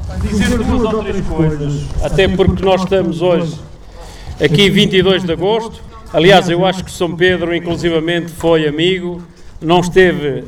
dizer duas ou três coisas, até porque nós estamos hoje aqui 22 de agosto, aliás eu acho que São Pedro inclusivamente foi amigo, não esteve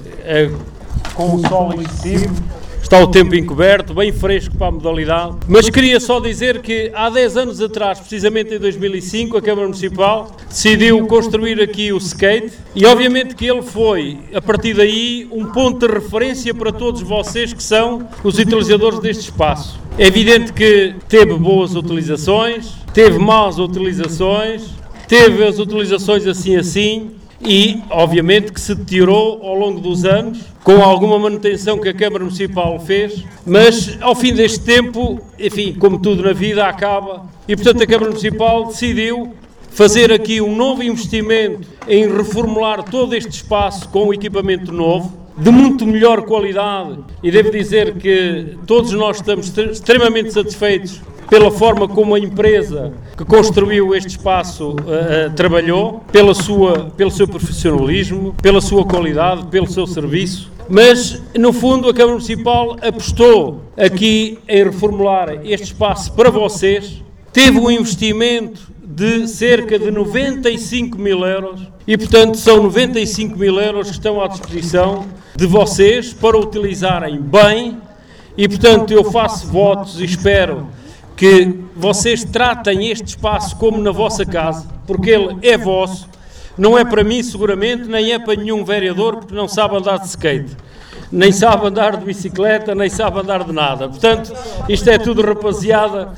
com o sol excessivo, está o tempo encoberto, bem fresco para a modalidade, mas queria só dizer que há 10 anos atrás, precisamente em 2005, a Câmara Municipal decidiu construir aqui o skate e obviamente que ele foi, a partir daí, um ponto de referência para todos vocês que são os utilizadores deste espaço. É evidente que teve boas utilizações, teve más utilizações, teve as utilizações assim e, obviamente, que se deteriorou ao longo dos anos, com alguma manutenção que a Câmara Municipal fez, mas ao fim deste tempo, enfim, como tudo na vida, acaba. E, portanto, a Câmara Municipal decidiu fazer aqui um novo investimento em reformular todo este espaço com um equipamento novo, de muito melhor qualidade, e devo dizer que todos nós estamos extremamente satisfeitos pela forma como a empresa que construiu este espaço trabalhou, pelo seu profissionalismo, pela sua qualidade, pelo seu serviço. Mas, no fundo, a Câmara Municipal apostou aqui em reformular este espaço para vocês, teve um investimento de cerca de 95 mil euros e, portanto, são 95 mil euros que estão à disposição de vocês para utilizarem bem e, portanto, eu faço votos e espero que vocês tratem este espaço como na vossa casa, porque ele é vosso, não é para mim seguramente, nem é para nenhum vereador, porque não sabe andar de skate, nem sabe andar de bicicleta, nem sabe andar de nada. Portanto, isto é tudo rapaziada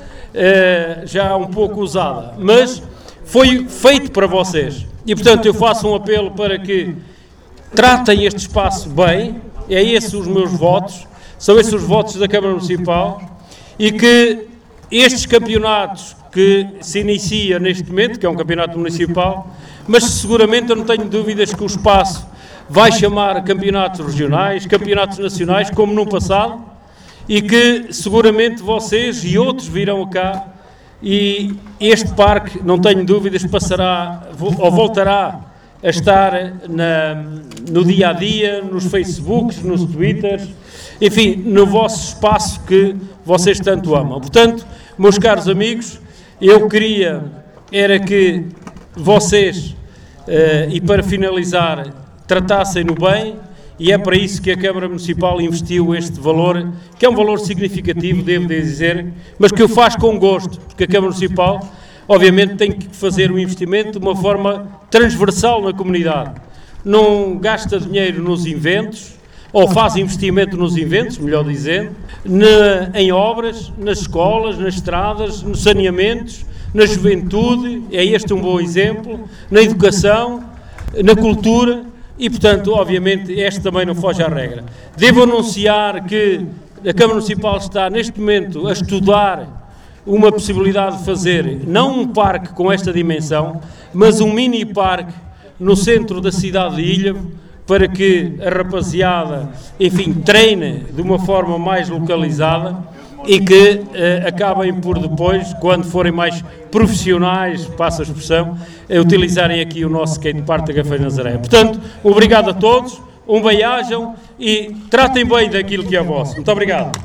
já um pouco usada, mas foi feito para vocês. E, portanto, eu faço um apelo para que tratem este espaço bem, é esses os meus votos, são esses os votos da Câmara Municipal, e que estes campeonatos que se inicia neste momento, que é um campeonato municipal, mas seguramente eu não tenho dúvidas que o espaço vai chamar campeonatos regionais, campeonatos nacionais, como no passado, e que seguramente vocês e outros virão cá, e este parque, não tenho dúvidas, passará ou voltará a estar no dia-a-dia, nos Facebooks, nos Twitters, enfim, no vosso espaço que vocês tanto amam. Portanto, meus caros amigos, eu queria era que vocês, e para finalizar, tratassem-no bem, e é para isso que a Câmara Municipal investiu este valor, que é um valor significativo, devo dizer, mas que o faz com gosto, porque a Câmara Municipal, obviamente, tem que fazer o investimento de uma forma transversal na comunidade. Não gasta dinheiro nos eventos, ou faz investimento nos eventos, melhor dizendo, em obras, nas escolas, nas estradas, nos saneamentos, na juventude, é este um bom exemplo, na educação, na cultura e, portanto, obviamente, este também não foge à regra. Devo anunciar que a Câmara Municipal está, neste momento, a estudar uma possibilidade de fazer, não um parque com esta dimensão, mas um mini-parque no centro da cidade de Ilhavo, para que a rapaziada, enfim, treine de uma forma mais localizada e que acabem por depois, quando forem mais profissionais, passa a expressão, utilizarem aqui o nosso skatepark da Gafeira Nazaré. Portanto, obrigado a todos, bem-ajam e tratem bem daquilo que é vosso. Muito obrigado.